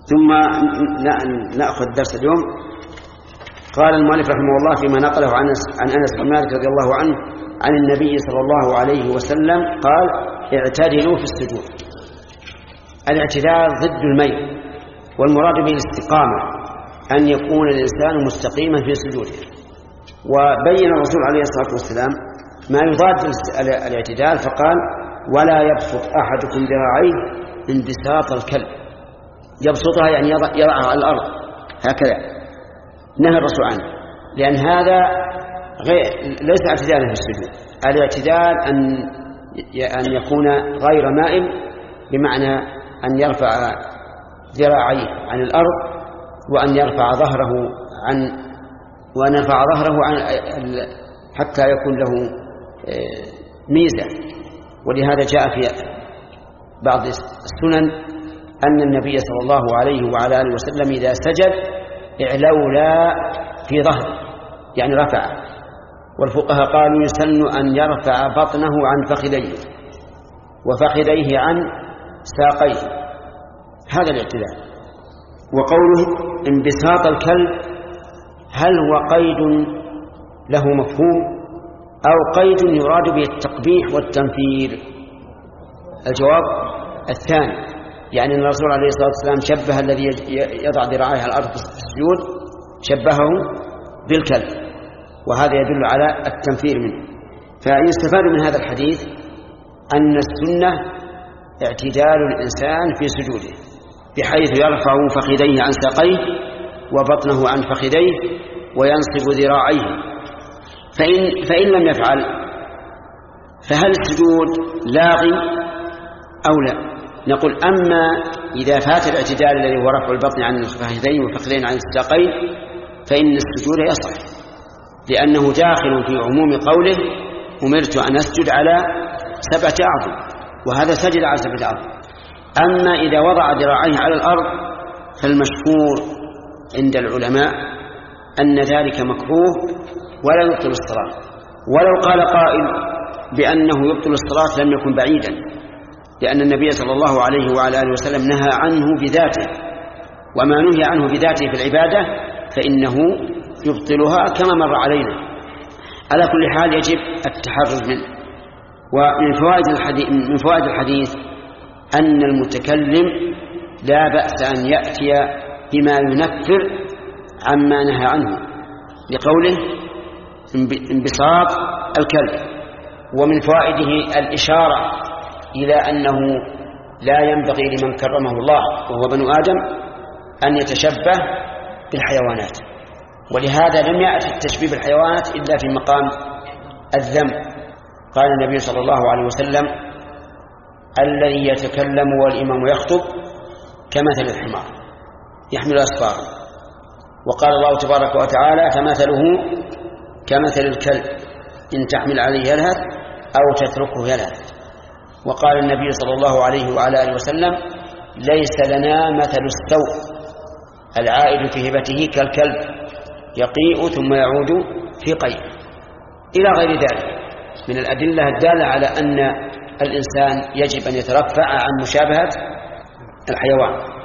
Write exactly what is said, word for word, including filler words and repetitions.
ثم نأخذ درس اليوم. قال المؤلف رحمه الله فيما نقله عن أنس بن مالك رضي الله عنه عن النبي صلى الله عليه وسلم قال: اعتدلوا في السجود. الاعتدال ضد الميل، والمراد به الاستقامة، أن يكون الإنسان مستقيما في سجوده. وبين الرسول عليه الصلاة والسلام ما يضاد الاعتدال فقال: ولا يبسط أحدكم ذراعيه انبساط الكلب. يبسطها يعني يضعها على الأرض هكذا، نهى الرسول عنه، لأن هذا غير ليس اعتدالا في السجود. الاعتدال أن أن يكون غير مائل، بمعنى أن يرفع ذراعيه عن الأرض، وأن يرفع ظهره عن وأن يرفع ظهره عن حتى يكون له ميزة. ولهذا جاء في بعض السنن أن النبي صلى الله عليه وعلى آله وسلم إذا سجد اعلولا في ظهره، يعني رفع. والفقهاء قالوا يسن أن يرفع بطنه عن فخذيه وفخذيه عن ساقيه، هذا الاعتدال. وقوله انبساط الكلب هل هو قيد له مفهوم أو قيد يراد به التقبيح والتنفير؟ الجواب الثاني، يعني الرسول عليه الصلاة والسلام شبه الذي يضع ذراعيه على الأرض في السجود شبهه بالكلب، وهذا يدل على التنفير منه. فيستفاد من هذا الحديث أن السنة اعتدال الإنسان في سجوده، بحيث يرفع فخذيه عن ساقيه وبطنه عن فخذيه وينصب ذراعيه. فإن, فإن لم يفعل فهل السجود لاغي أو لا؟ نقول: أما إذا فات الاعتدال الذي هو رفع البطن عن الفخذين والفخذين عن الساقين فإن السجود يصح، لأنه داخل في عموم قوله: أمرت أن أسجد على سبعة أعظم، وهذا سجد على سبعة أعظم. أما إذا وضع ذراعيه على الأرض فالمشهور عند العلماء أن ذلك مكروه ولا يبطل الصلاة. ولو قال قائل بأنه يبطل الصلاة لم يكن بعيدا، لأن النبي صلى الله عليه وعلى آله وسلم نهى عنه بذاته، وما نهي عنه بذاته في العبادة فإنه يبطلها كما مر علينا. على كل حال يجب التحرز منه. ومن فوائد الحديث, من فوائد الحديث أن المتكلم لا بأس أن يأتي بما ينفر عما نهى عنه، لقوله انبساط الكلب. ومن فوائده الإشارة إلى أنه لا ينبغي لمن كرمه الله وهو بنو آدم أن يتشبه بالحيوانات، ولهذا لم يأتي التشبيه بالحيوانات إلا في مقام الذم. قال النبي صلى الله عليه وسلم: الذي يتكلم والإمام يخطب كمثل الحمار يحمل أسفارا. وقال الله تبارك وتعالى: فمثله كمثل الكلب إن تحمل عليه يلهث أو تتركه يلهث. وقال النبي صلى الله عليه وعلى آله وسلم: ليس لنا مثل السوء العائد في هبته كالكلب يقيء ثم يعود في قيء، إلى غير ذلك من الأدلة الدالة على أن الإنسان يجب أن يترفع عن مشابهة الحيوان.